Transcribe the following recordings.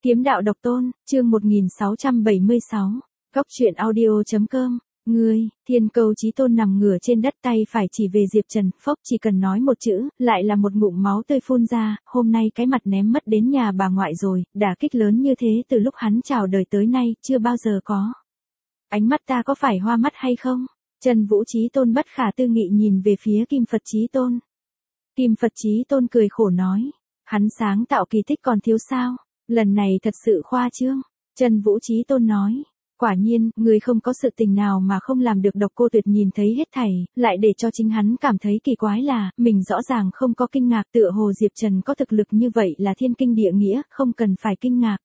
Kiếm đạo độc tôn, chương 1676. Góc truyện audio.com. Ngươi, Thiên Câu Chí Tôn nằm ngửa trên đất, tay phải chỉ về Diệp Trần, phốc, chỉ cần nói một chữ, lại là một ngụm máu tươi phun ra, hôm nay cái mặt ném mất đến nhà bà ngoại rồi, đả kích lớn như thế từ lúc hắn chào đời tới nay, chưa bao giờ có. Ánh mắt ta có phải hoa mắt hay không? Trần Vũ Chí Tôn bất khả tư nghị nhìn về phía Kim Phật Chí Tôn. Kim Phật Chí Tôn cười khổ nói, hắn sáng tạo kỳ tích còn thiếu sao? Lần này thật sự khoa trương. Trần Vũ Chí Tôn nói, quả nhiên, người không có sự tình nào mà không làm được. Độc Cô Tuyệt nhìn thấy hết thảy, lại để cho chính hắn cảm thấy kỳ quái là, mình rõ ràng không có kinh ngạc, tựa hồ Diệp Trần có thực lực như vậy là thiên kinh địa nghĩa, không cần phải kinh ngạc.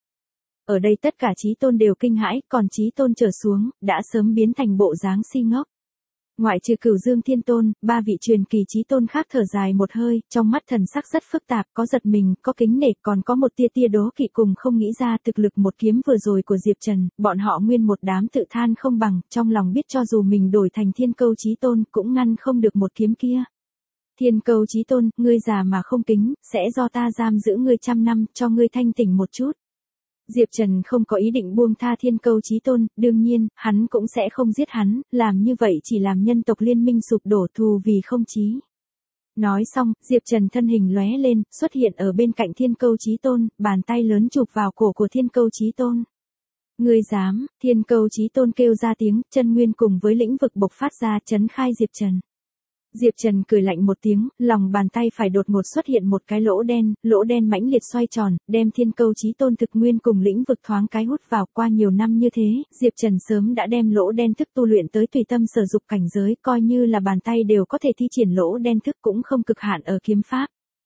Ở đây tất cả Chí Tôn đều kinh hãi, còn Chí Tôn trở xuống, đã sớm biến thành bộ dáng si ngốc. Ngoại trừ Cửu Dương Thiên Tôn, ba vị truyền kỳ Chí Tôn khác thở dài một hơi, trong mắt thần sắc rất phức tạp, có giật mình, có kính nể, còn có một tia tia đố kỵ, cùng không nghĩ ra thực lực một kiếm vừa rồi của Diệp Trần, bọn họ nguyên một đám tự than không bằng, trong lòng biết cho dù mình đổi thành Thiên Câu Chí Tôn, cũng ngăn không được một kiếm kia. Thiên Câu Chí Tôn, ngươi già mà không kính, sẽ do ta giam giữ ngươi 100 năm, cho ngươi thanh tỉnh một chút. Diệp Trần không có ý định buông tha Thiên Câu Chí Tôn, đương nhiên, hắn cũng sẽ không giết hắn, làm như vậy chỉ làm nhân tộc liên minh sụp đổ, thù vì không chí. Nói xong, Diệp Trần thân hình lóe lên, xuất hiện ở bên cạnh Thiên Câu Chí Tôn, bàn tay lớn chụp vào cổ của Thiên Câu Chí Tôn. Ngươi dám? Thiên Câu Chí Tôn kêu ra tiếng, chân nguyên cùng với lĩnh vực bộc phát ra, chấn khai Diệp Trần. Diệp Trần cười lạnh một tiếng, lòng bàn tay phải đột ngột xuất hiện một cái lỗ đen mãnh liệt xoay tròn, đem Thiên Câu Chí Tôn thực nguyên cùng lĩnh vực thoáng cái hút vào. Qua nhiều năm như thế, Diệp Trần sớm đã đem lỗ đen thức tu luyện tới tùy tâm sở dục cảnh giới, coi như là bàn tay đều có thể thi triển lỗ đen thức, cũng không cực hạn ở kiếm pháp.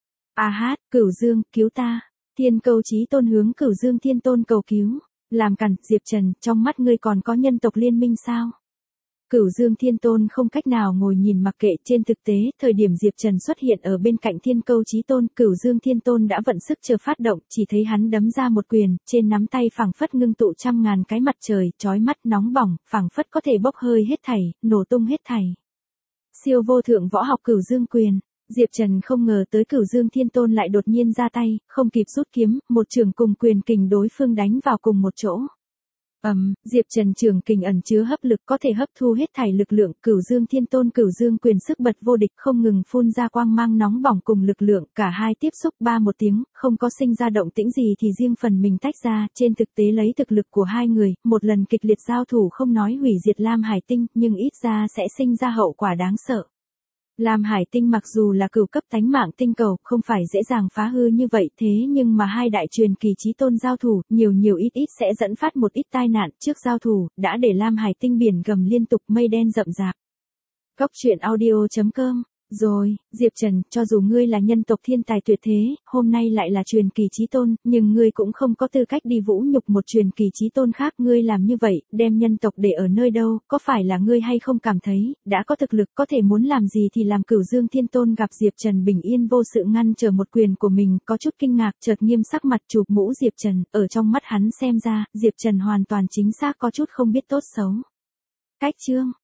A hát, Cửu Dương, cứu ta. Thiên Câu Chí Tôn hướng Cửu Dương Thiên Tôn cầu cứu. Làm cản, Diệp Trần, trong mắt ngươi còn có nhân tộc liên minh sao? Cửu Dương Thiên Tôn không cách nào ngồi nhìn mặc kệ, trên thực tế, thời điểm Diệp Trần xuất hiện ở bên cạnh Thiên Câu Chí Tôn, Cửu Dương Thiên Tôn đã vận sức chờ phát động, chỉ thấy hắn đấm ra một quyền, trên nắm tay phảng phất ngưng tụ 100.000 cái mặt trời, chói mắt nóng bỏng, phảng phất có thể bốc hơi hết thảy, nổ tung hết thảy. Siêu vô thượng võ học Cửu Dương quyền. Diệp Trần không ngờ tới Cửu Dương Thiên Tôn lại đột nhiên ra tay, không kịp rút kiếm, một trường cùng quyền kình đối phương đánh vào cùng một chỗ. Diệp Trần trường kình ẩn chứa hấp lực, có thể hấp thu hết thảy lực lượng. Cửu Dương Thiên Tôn Cửu Dương quyền sức bật vô địch, không ngừng phun ra quang mang nóng bỏng cùng lực lượng, cả hai tiếp xúc ba một tiếng, không có sinh ra động tĩnh gì thì riêng phần mình tách ra. Trên thực tế lấy thực lực của hai người, một lần kịch liệt giao thủ không nói hủy diệt Lam Hải Tinh, nhưng ít ra sẽ sinh ra hậu quả đáng sợ. Lam Hải Tinh mặc dù là cửu cấp tánh mạng tinh cầu, không phải dễ dàng phá hư như vậy, thế nhưng mà hai đại truyền kỳ Chí Tôn giao thủ, nhiều ít sẽ dẫn phát một ít tai nạn. Trước giao thủ, đã để Lam Hải Tinh biển gầm liên tục, mây đen rậm rạp. Góc truyện audio.com. Rồi, Diệp Trần, cho dù ngươi là nhân tộc thiên tài tuyệt thế, hôm nay lại là truyền kỳ Chí Tôn, nhưng ngươi cũng không có tư cách đi vũ nhục một truyền kỳ Chí Tôn khác. Ngươi làm như vậy, đem nhân tộc để ở nơi đâu, có phải là ngươi hay không cảm thấy, đã có thực lực, có thể muốn làm gì thì làm? Cửu Dương Thiên Tôn gặp Diệp Trần bình yên vô sự ngăn trở một quyền của mình, có chút kinh ngạc, chợt nghiêm sắc mặt chụp mũ Diệp Trần, ở trong mắt hắn xem ra, Diệp Trần hoàn toàn chính xác có chút không biết tốt xấu. Cách chương